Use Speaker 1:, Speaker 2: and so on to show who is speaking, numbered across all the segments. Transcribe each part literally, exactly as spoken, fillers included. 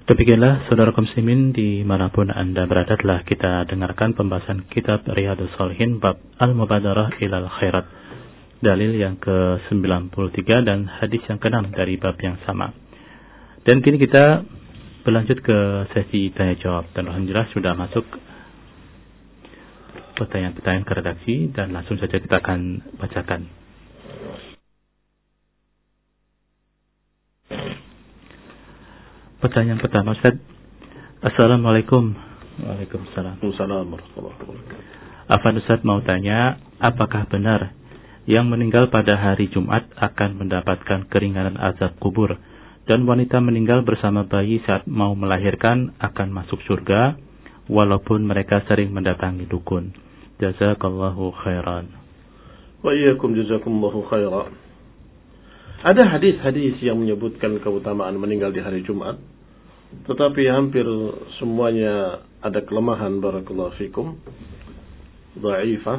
Speaker 1: Demikianlah saudara kaum muslimin dimanapun Anda berada, telah kita dengarkan pembahasan kitab Riyadhus Shalihin bab Al-Mubadarah ilal Khairat, dalil yang ke sembilan puluh tiga dan hadis yang keenam dari bab yang sama. Dan kini kita berlanjut ke sesi tanya jawab, dan alhamdulillah sudah masuk pertanyaan-pertanyaan ke redaksi, dan langsung saja kita akan bacakan. Pertanyaan pertama, Ustaz. Assalamualaikum. Waalaikumsalam.
Speaker 2: Assalamualaikum.
Speaker 1: Afan Ustaz mau tanya, apakah benar yang meninggal pada hari Jumat akan mendapatkan keringanan azab kubur, dan wanita meninggal bersama bayi saat mau melahirkan akan masuk surga walaupun mereka sering mendatangi dukun? Jazakallahu khairan.
Speaker 2: Wa iyyakum jazakumullahu khairan. Ada hadis-hadis yang menyebutkan keutamaan meninggal di hari Jumat, tetapi hampir semuanya ada kelemahan, barakallahu fikum, dha'ifah.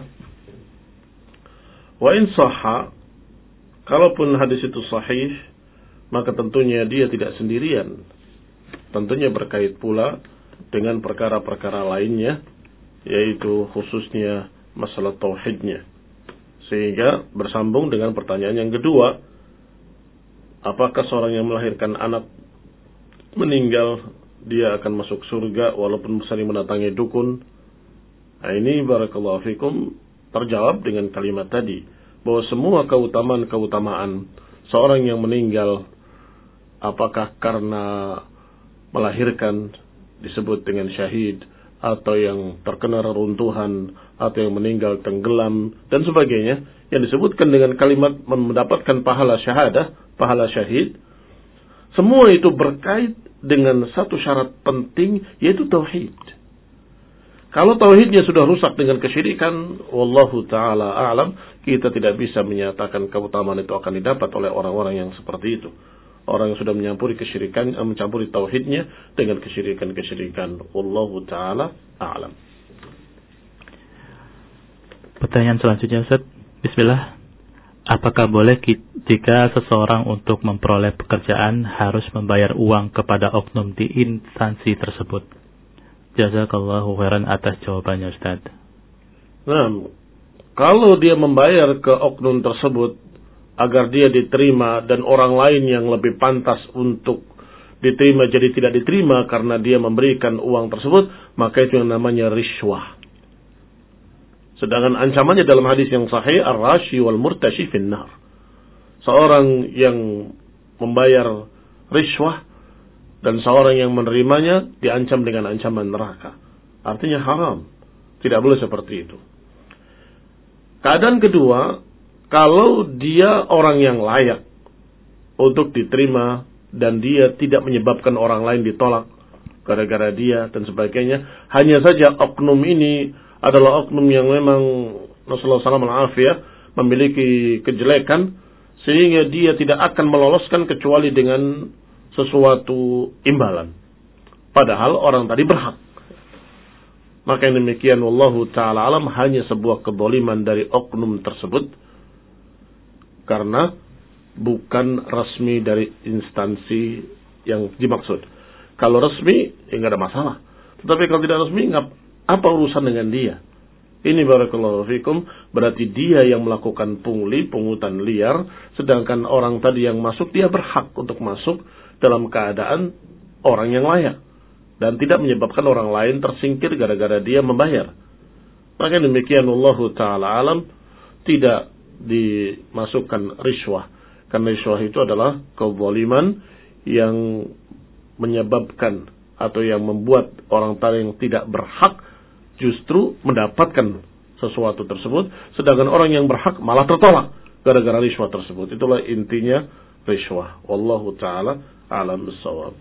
Speaker 2: Wa in sahha, kalaupun hadis itu sahih, maka tentunya dia tidak sendirian. Tentunya berkait pula dengan perkara-perkara lainnya, yaitu khususnya masalah tauhidnya. Sehingga bersambung dengan pertanyaan yang kedua, apakah seorang yang melahirkan anak meninggal dia akan masuk surga walaupun sering mendatangi dukun? Nah, ini barakallahu fikum terjawab dengan kalimat tadi, bahwa semua keutamaan-keutamaan seorang yang meninggal, apakah karena melahirkan disebut dengan syahid, atau yang terkena reruntuhan, atau yang meninggal tenggelam dan sebagainya, yang disebutkan dengan kalimat mendapatkan pahala syahadah, pahala syahid, semua itu berkait dengan satu syarat penting, yaitu tauhid. Kalau tauhidnya sudah rusak dengan kesyirikan, wallahu ta'ala a'lam, kita tidak bisa menyatakan keutamaan itu akan didapat oleh orang-orang yang seperti itu. Orang yang sudah mencampuri kesyirikan, mencampuri tauhidnya dengan kesyirikan-kesyirikan. Wallahu ta'ala a'lam.
Speaker 1: Pertanyaan selanjutnya, Ustaz. Bismillah. Apakah boleh jika seseorang untuk memperoleh pekerjaan harus membayar uang kepada oknum di instansi tersebut? Jazakallahu khairan atas jawabannya, Ustaz.
Speaker 2: Nah, kalau dia membayar ke oknum tersebut agar dia diterima dan orang lain yang lebih pantas untuk diterima jadi tidak diterima karena dia memberikan uang tersebut, maka itu yang namanya rishwah. Sedangkan ancamannya dalam hadis yang sahih, ar-rashi wal murtashi finnar. Seorang yang membayar rishwah dan seorang yang menerimanya diancam dengan ancaman neraka. Artinya haram. Tidak boleh seperti itu. Keadaan kedua, kalau dia orang yang layak untuk diterima dan dia tidak menyebabkan orang lain ditolak gara-gara dia dan sebagainya, hanya saja oknum ini adalah oknum yang memang Rasulullah shallallahu alaihi wasallam memiliki kejelekan sehingga dia tidak akan meloloskan kecuali dengan sesuatu imbalan. Padahal orang tadi berhak. Maka yang demikian wallahu ta'ala alam hanya sebuah kezaliman dari oknum tersebut karena bukan resmi dari instansi yang dimaksud. Kalau resmi ya nggak ada masalah. Tetapi kalau tidak resmi nggak, apa urusan dengan dia? Ini barakallahu fikum, berarti dia yang melakukan pungli, pungutan liar, sedangkan orang tadi yang masuk, dia berhak untuk masuk dalam keadaan orang yang layak dan tidak menyebabkan orang lain tersingkir gara-gara dia membayar. Maka demikian wallahu ta'ala alam, tidak dimasukkan rishwah, karena rishwah itu adalah kezaliman yang menyebabkan atau yang membuat orang tadi yang tidak berhak justru mendapatkan sesuatu tersebut, sedangkan orang yang berhak malah tertolak gara-gara rishwah tersebut. Itulah intinya rishwah. Wallahu ta'ala a'lam bissawab.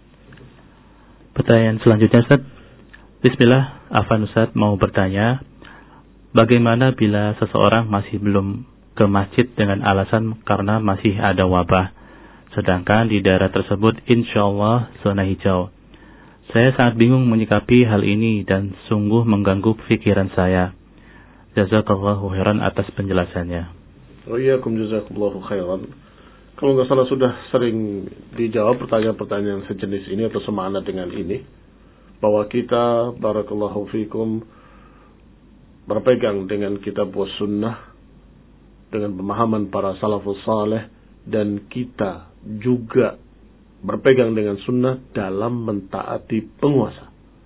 Speaker 1: Pertanyaan selanjutnya, Ustaz. Bismillah, Afan Ustaz mau bertanya, bagaimana bila seseorang masih belum ke masjid dengan alasan karena masih ada wabah, sedangkan di daerah tersebut insyaallah zona hijau? Saya sangat bingung menyikapi hal ini dan sungguh mengganggu pikiran saya. Jazakallahu khairan atas penjelasannya.
Speaker 2: Wa iyyakum jazakallahu khairan. kalau nggak salah sudah sering dijawab pertanyaan-pertanyaan sejenis ini atau semakna dengan ini, bahwa kita, barakallahu fikum, berpegang dengan kitab was sunnah, dengan pemahaman para salafus saleh, dan kita juga berpegang dengan sunnah dalam mentaati penguasa.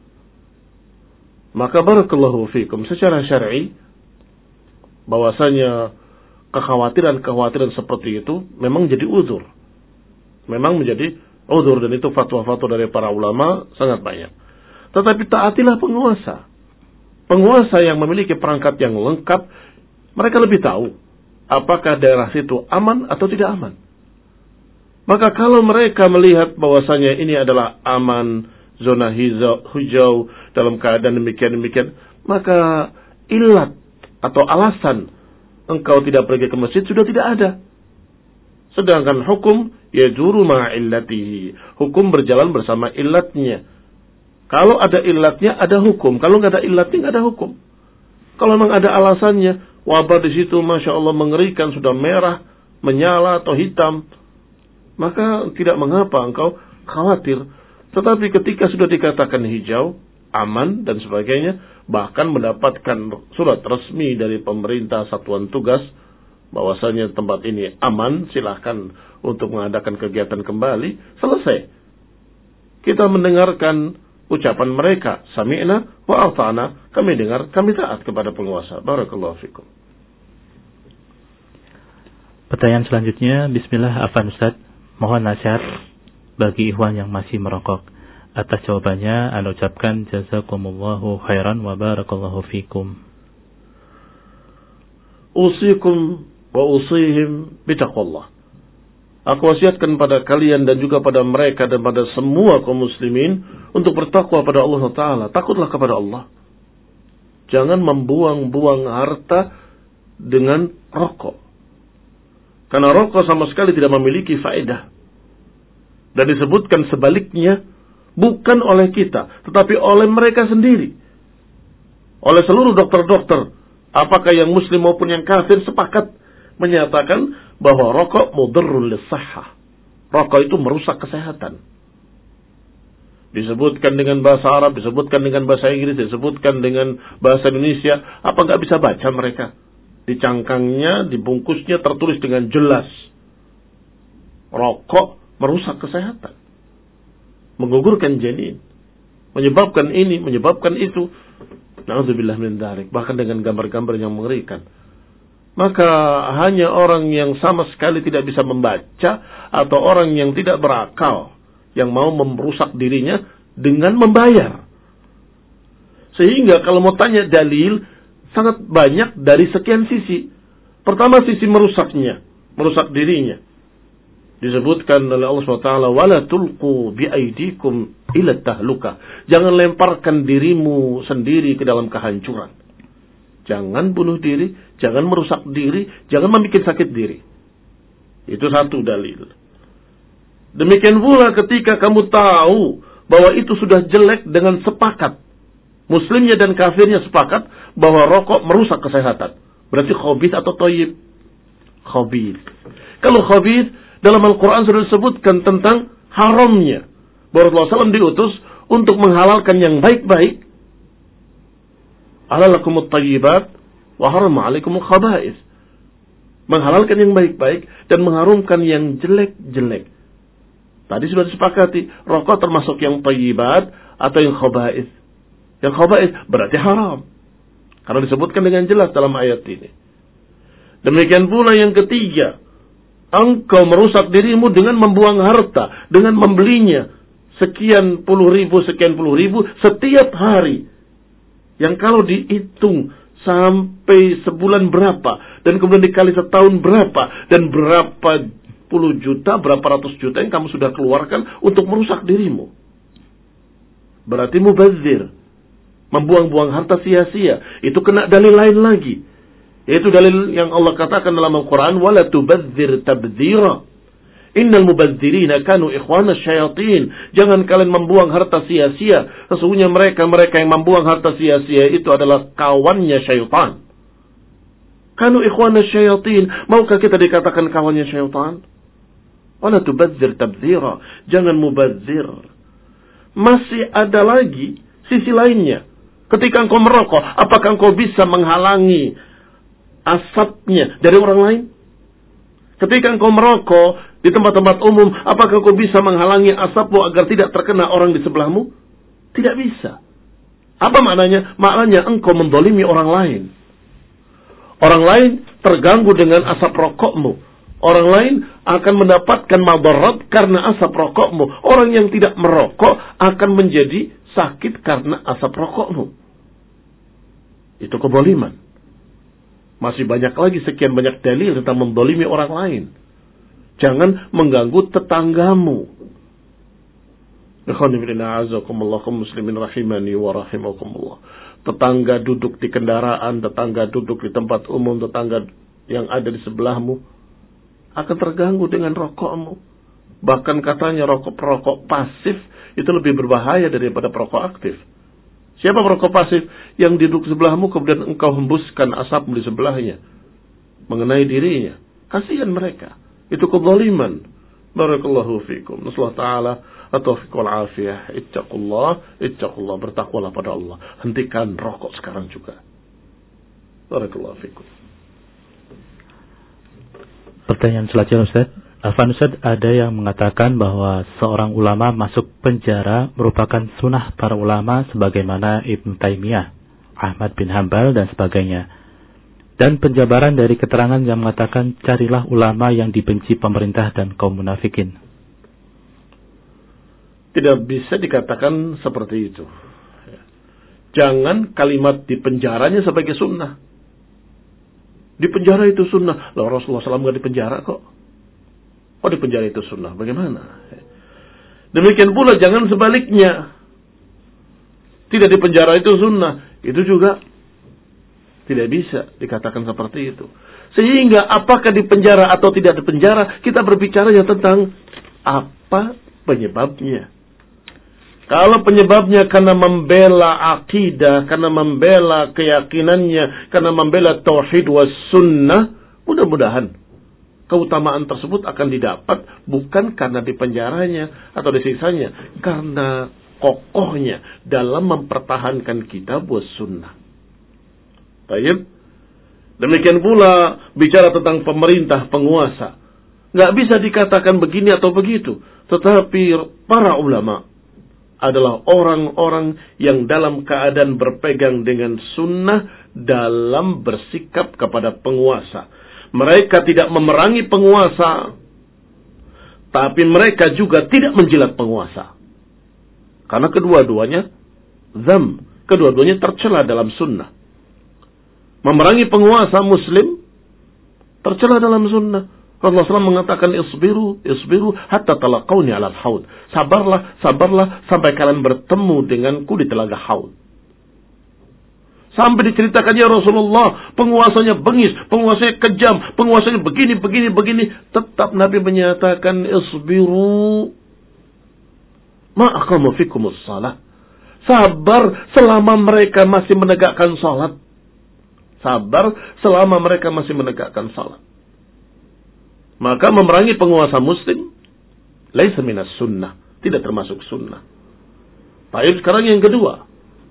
Speaker 2: Maka barakallahu fikum, secara syar'i, bahwasanya kekhawatiran-kekhawatiran seperti itu memang jadi uzur. Memang menjadi uzur, dan itu fatwa-fatwa dari para ulama sangat banyak. Tetapi taatilah penguasa. Penguasa yang memiliki perangkat yang lengkap, mereka lebih tahu apakah daerah situ aman atau tidak aman. Maka kalau mereka melihat bahwasanya ini adalah aman, zona hijau, hijau dalam keadaan demikian-demikian, maka ilat atau alasan engkau tidak pergi ke masjid sudah tidak ada. Sedangkan hukum yajuru ma'a illatihi, hukum berjalan bersama illatnya. Kalau ada illatnya ada hukum, kalau nggak ada illatnya nggak ada hukum. Kalau memang ada alasannya, wabah di situ masya Allah mengerikan, sudah merah, menyala atau hitam, maka tidak mengapa engkau khawatir. Tetapi ketika sudah dikatakan hijau, aman dan sebagainya, bahkan mendapatkan surat resmi dari pemerintah satuan tugas bahwasanya tempat ini aman, silahkan untuk mengadakan kegiatan kembali, selesai. Kita mendengarkan ucapan mereka, sami'na wa ata'na, kami dengar, kami taat kepada penguasa. Barakallahu fikum.
Speaker 1: Pertanyaan selanjutnya, bismillah, afan Ustaz, mohon nasihat bagi ikhwan yang masih merokok. Atas jawabannya, Anda ucapkan jazakumullahu khairan wa barakallahu fikum.
Speaker 2: Usikum wa usihim bitaqwallah. Aku wasiatkan pada kalian dan juga pada mereka dan pada semua kaum muslimin untuk bertakwa pada Allah Ta'ala. Takutlah kepada Allah. Jangan membuang-buang harta dengan rokok. Karena rokok sama sekali tidak memiliki faedah. Dan disebutkan sebaliknya, bukan oleh kita, tetapi oleh mereka sendiri. Oleh seluruh dokter-dokter, apakah yang muslim maupun yang kafir, sepakat menyatakan bahwa rokok mudarrun lis-sahhah. Rokok itu merusak kesehatan. Disebutkan dengan bahasa Arab, disebutkan dengan bahasa Inggris, disebutkan dengan bahasa Indonesia. Apa nggak bisa baca mereka? Di cangkangnya, di bungkusnya tertulis dengan jelas. Rokok merusak kesehatan. Menggugurkan janin, menyebabkan ini, menyebabkan itu. Na'udzubillah min dzalik. Bahkan dengan gambar-gambar yang mengerikan. Maka hanya orang yang sama sekali tidak bisa membaca atau orang yang tidak berakal yang mau merusak dirinya dengan membayar. Sehingga kalau mau tanya dalil, sangat banyak dari sekian sisi. Pertama, sisi merusaknya, merusak dirinya. Disebutkan oleh Allah subhanahu wa taala, wala tulqu biaidikum ila tahluka. Jangan lemparkan dirimu sendiri ke dalam kehancuran. Jangan bunuh diri, jangan merusak diri, jangan membuat sakit diri. Itu satu dalil. Demikian pula ketika kamu tahu bahwa itu sudah jelek dengan sepakat, muslimnya dan kafirnya sepakat bahwa rokok merusak kesehatan. Berarti khabith atau thayyib? Khabith. Kalau khabith, dalam Al-Quran sudah disebutkan tentang haramnya. Bahwa Rasulullah shallallahu alaihi wasallam diutus untuk menghalalkan yang baik-baik. Alalakumut tayyibat wa harama alaikumul khaba'is. Menghalalkan yang baik-baik dan mengharumkan yang jelek-jelek. Tadi sudah disepakati, rokok termasuk yang tayyibat atau yang khaba'is. Yang khaba'is berarti haram. Karena disebutkan dengan jelas dalam ayat ini. Demikian pula yang ketiga, engkau merusak dirimu dengan membuang harta, dengan membelinya sekian puluh ribu, sekian puluh ribu setiap hari. Yang kalau dihitung sampai sebulan berapa, dan kemudian dikali setahun berapa, dan berapa puluh juta, berapa ratus juta yang kamu sudah keluarkan untuk merusak dirimu. Berarti mubazir, membuang-buang harta sia-sia. Itu kena dalil lain lagi. Yaitu dalil yang Allah katakan dalam Al-Quran, wala tubadzir tabdzira. Innal mubadzirina kanu ikhwana syayatin. Jangan kalian membuang harta sia-sia. Sesungguhnya mereka-mereka yang membuang harta sia-sia itu adalah kawannya syaitan. Kanu ikhwana syayatin. Maukah kita dikatakan kawannya syaitan? Wala tubadzir tabdzira. Jangan mubadzir. Masih ada lagi sisi lainnya. Ketika engkau merokok, apakah engkau bisa menghalangi asapnya dari orang lain? Ketika engkau merokok di tempat-tempat umum, apakah engkau bisa menghalangi asapmu agar tidak terkena orang di sebelahmu? Tidak bisa. Apa maknanya? Maknanya engkau mendolimi orang lain. Orang lain terganggu dengan asap rokokmu. Orang lain akan mendapatkan madarat karena asap rokokmu. Orang yang tidak merokok akan menjadi sakit karena asap rokokmu. Itu kezaliman. Masih banyak lagi sekian banyak dalil tentang mendolimi orang lain. Jangan mengganggu tetanggamu. Muslimin rahimani wa rahimakumullah. Tetangga duduk di kendaraan, tetangga duduk di tempat umum, tetangga yang ada di sebelahmu akan terganggu dengan rokokmu. Bahkan katanya rokok perokok pasif itu lebih berbahaya daripada perokok aktif. Siapa perokok pasif? Yang duduk sebelahmu kemudian engkau hembuskan asapmu di sebelahnya mengenai dirinya. Kasihan mereka. Itu kezaliman. Barakallahu fikum. Nasallahu ta'ala at-taufiq wal afiyah. Ittaqullah, ittaqullah, bertakwalah pada Allah. Hentikan rokok sekarang juga. Barakallahu fikum.
Speaker 1: Pertanyaan selanjutnya, Ustaz. Afwan Ustaz, ada yang mengatakan bahwa seorang ulama masuk penjara merupakan sunnah para ulama sebagaimana Ibn Taimiyah, Ahmad bin Hanbal dan sebagainya. Dan penjabaran dari keterangan yang mengatakan carilah ulama yang dibenci pemerintah dan kaum munafikin.
Speaker 2: Tidak bisa dikatakan seperti itu. Jangan kalimat di penjaranya sebagai sunnah. Di penjara itu sunnah. Lah Rasulullah shallallahu alaihi wasallam nggak di penjara kok. Oh di penjara itu sunnah. Bagaimana? Demikian pula jangan sebaliknya. Tidak di penjara itu sunnah. Itu juga tidak bisa dikatakan seperti itu. Sehingga apakah di penjara atau tidak di penjara, kita berbicara ya tentang apa penyebabnya. Kalau penyebabnya karena membela akidah, karena membela keyakinannya, karena membela tauhid was sunnah, mudah-mudahan keutamaan tersebut akan didapat bukan karena di penjaranya atau disiksa-nya, karena kokohnya dalam mempertahankan kitab was sunnah. Baik. Demikian pula bicara tentang pemerintah, penguasa. Nggak bisa dikatakan begini atau begitu. Tetapi para ulama adalah orang-orang yang dalam keadaan berpegang dengan sunnah dalam bersikap kepada penguasa. Mereka tidak memerangi penguasa, tapi mereka juga tidak menjilat penguasa. Karena kedua-duanya zam, kedua-duanya tercela dalam sunnah. Memerangi penguasa muslim tercela dalam sunnah. Rasulullah shallallahu alaihi wasallam mengatakan isbiru, isbiru hatta talaqawni alal haud. Sabarlah, sabarlah sampai kalian bertemu denganku di telaga haud. Sampai diceritakan ya Rasulullah, penguasanya bengis, penguasanya kejam, penguasanya begini, begini, begini. Tetap Nabi menyatakan isbiru ma aqamu fikumus shalah. Sabar selama mereka masih menegakkan salat. Sabar selama mereka masih menegakkan salat. Maka memerangi penguasa muslim laisa minas sunnah, tidak termasuk sunnah. Baik, sekarang yang kedua,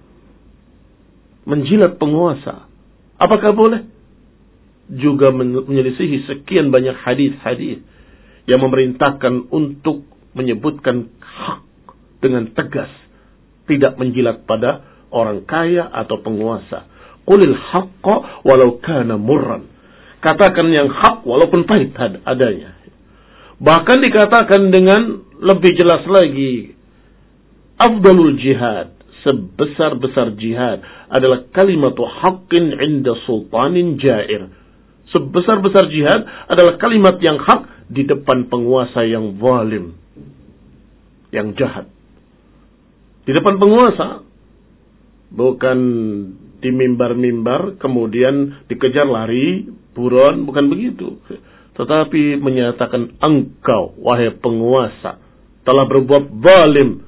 Speaker 2: menjilat penguasa. Apakah boleh? Juga menyelisihi sekian banyak hadis-hadis yang memerintahkan untuk menyebutkan hak dengan tegas, tidak menjilat pada orang kaya atau penguasa. Qulil haqqa walau kana murran. Katakan yang hak walaupun pahit adanya. Bahkan dikatakan dengan lebih jelas lagi, afdalul jihad, sebesar-besar jihad adalah kalimatu haqqin inda sultanin jair. Sebesar-besar jihad adalah kalimat yang hak di depan penguasa yang zalim, yang jahat. Di depan penguasa, bukan di mimbar-mimbar kemudian dikejar lari buron, bukan begitu. Tetapi menyatakan engkau wahai penguasa telah berbuat zalim.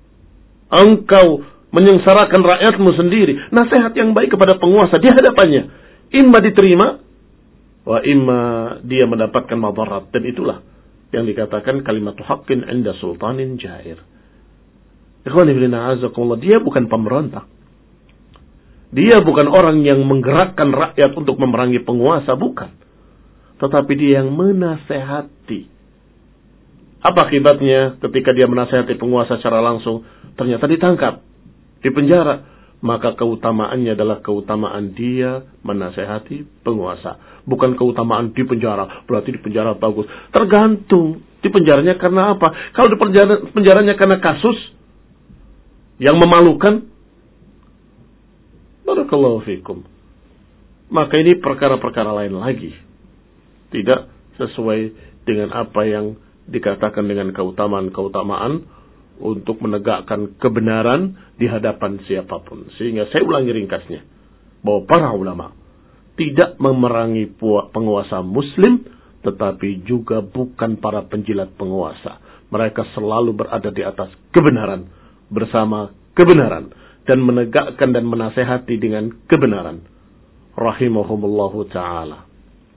Speaker 2: Engkau menyengsarakan rakyatmu sendiri. Nasihat yang baik kepada penguasa di hadapannya imma diterima wa imma dia mendapatkan madarat, dan itulah yang dikatakan kalimatu haqqin 'inda sultanin jair. Ikhwani fillah azakumullah, dia bukan pemberontak. Dia bukan orang yang menggerakkan rakyat untuk memerangi penguasa, bukan. Tetapi dia yang menasehati. Apa akibatnya ketika dia menasehati penguasa secara langsung? Ternyata ditangkap, dipenjara. Maka keutamaannya adalah keutamaan dia menasehati penguasa. Bukan keutamaan di penjara. Berarti di penjara bagus. Tergantung. Di penjaranya karena apa? Kalau di penjara, penjaranya karena kasus yang memalukan, barakallahu fikum, maka ini perkara-perkara lain lagi. Tidak sesuai dengan apa yang dikatakan dengan keutamaan-keutamaan untuk menegakkan kebenaran di hadapan siapapun. Sehingga saya ulangi ringkasnya, bahwa para ulama tidak memerangi penguasa muslim, tetapi juga bukan para penjilat penguasa. Mereka selalu berada di atas kebenaran, bersama kebenaran, dan menegakkan dan menasehati dengan kebenaran. Rahimahumullahu ta'ala.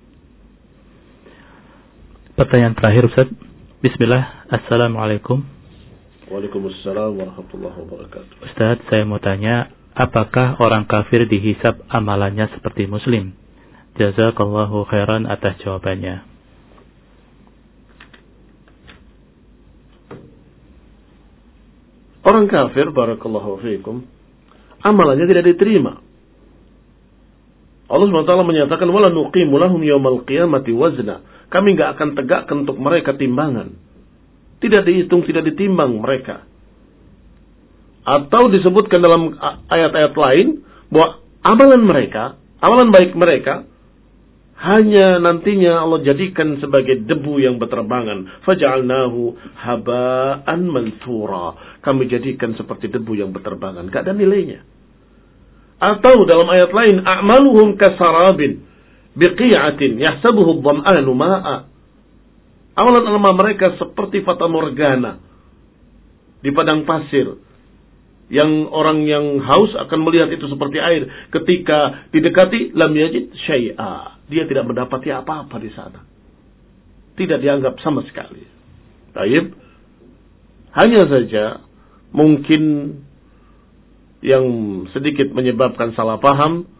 Speaker 1: Pertanyaan terakhir, Ustaz. Bismillah. Assalamualaikum.
Speaker 2: Waalaikumsalam warahmatullahi wabarakatuh.
Speaker 1: Ustaz, saya mau tanya, apakah orang kafir dihisab amalannya seperti muslim? Jazakallahu khairan atas jawabannya.
Speaker 2: Orang kafir, barakallahu fiikum, amalannya tidak diterima. Allah subhanahu wa taala menyatakan, wala nuqimu lahum yaumal qiyamati wazna. Kami enggak akan tegakkan untuk mereka timbangan. Tidak dihitung, tidak ditimbang mereka. Atau disebutkan dalam ayat-ayat lain bahwa amalan mereka, amalan baik mereka, hanya nantinya Allah jadikan sebagai debu yang berterbangan. Faja'alnahu haba'an mansura. Kami jadikan seperti debu yang berterbangan. Gak ada nilainya. Atau dalam ayat lain, a'maluhum kasarabin biqi'atin yahsabuhu dham'anu ma'a. Amalan-amalan mereka seperti fata morgana di padang pasir, yang orang yang haus akan melihat itu seperti air. Ketika didekati, lam yajid syai'a. Dia tidak mendapati apa-apa di sana. Tidak dianggap sama sekali. Baik. Hanya saja mungkin yang sedikit menyebabkan salah paham,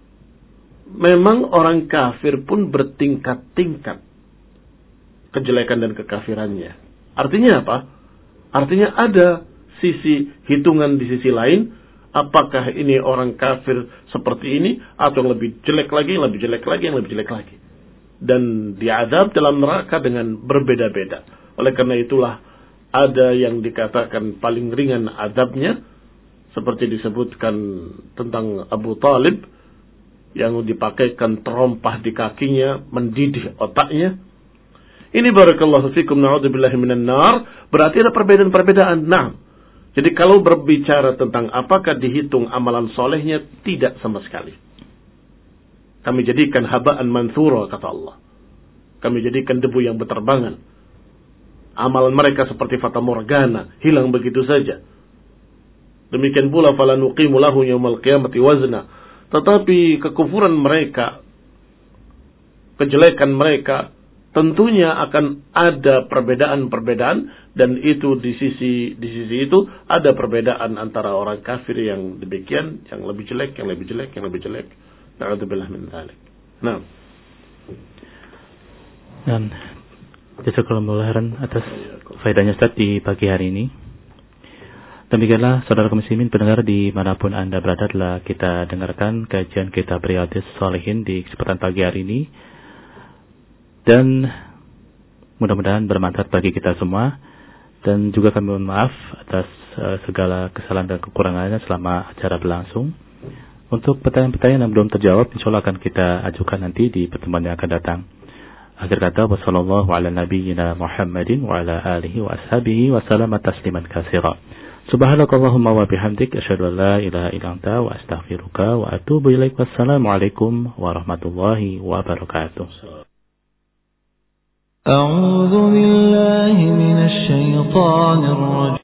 Speaker 2: memang orang kafir pun bertingkat-tingkat kejelekan dan kekafirannya. Artinya apa? Artinya ada sisi hitungan di sisi lain. Apakah ini orang kafir seperti ini, atau yang lebih jelek lagi, yang lebih jelek lagi, yang lebih jelek lagi. Dan diadab dalam neraka dengan berbeda-beda. Oleh karena itulah ada yang dikatakan paling ringan adabnya, seperti disebutkan tentang Abu Talib, yang dipakaikan terompah di kakinya, mendidih otaknya. Ini barakallahu fikum, na'udzubillahi minan nar. Berarti ada perbedaan-perbedaan. Nah, jadi kalau berbicara tentang apakah dihitung amalan solehnya, tidak sama sekali. Kami jadikan haba'an mansura, kata Allah. Kami jadikan debu yang berterbangan. Amalan mereka seperti fata morgana, hilang begitu saja. Demikian pula fala nuqimu lahu yaumal qiyamati wazna. Tetapi kekufuran mereka, kejelekan mereka, tentunya akan ada perbedaan-perbedaan, dan itu di sisi di sisi itu ada perbedaan antara orang kafir yang demikian, yang lebih jelek, yang lebih jelek, yang lebih jelek. Na'udzubillah min dzalik. Nah.
Speaker 1: Dan jazakallahu khairan atas faedahnya Ustaz di pagi hari ini. Demikianlah saudara muslimin pendengar dimanapun Anda berada, telah kita dengarkan kajian kitab Riyadhus Shalihin di kesempatan pagi hari ini. Dan mudah-mudahan bermanfaat bagi kita semua. Dan juga kami mohon maaf atas uh, segala kesalahan dan kekurangannya selama acara berlangsung. Untuk pertanyaan-pertanyaan yang belum terjawab, insya Allah akan kita ajukan nanti di pertemuan yang akan datang. Akhir kata, wassallallahu ala nabiyyina Muhammadin wa ala alihi wa ashabihi wa salama tasliman katsira. Subhanakallahumma wa bihamdik, asyhadu an la ilaha illa anta wa astaghfiruka wa atubu ilaik. Wassalamualaikum warahmatullahi wabarakatuh.
Speaker 3: أعوذ بالله من الشيطان الرجيم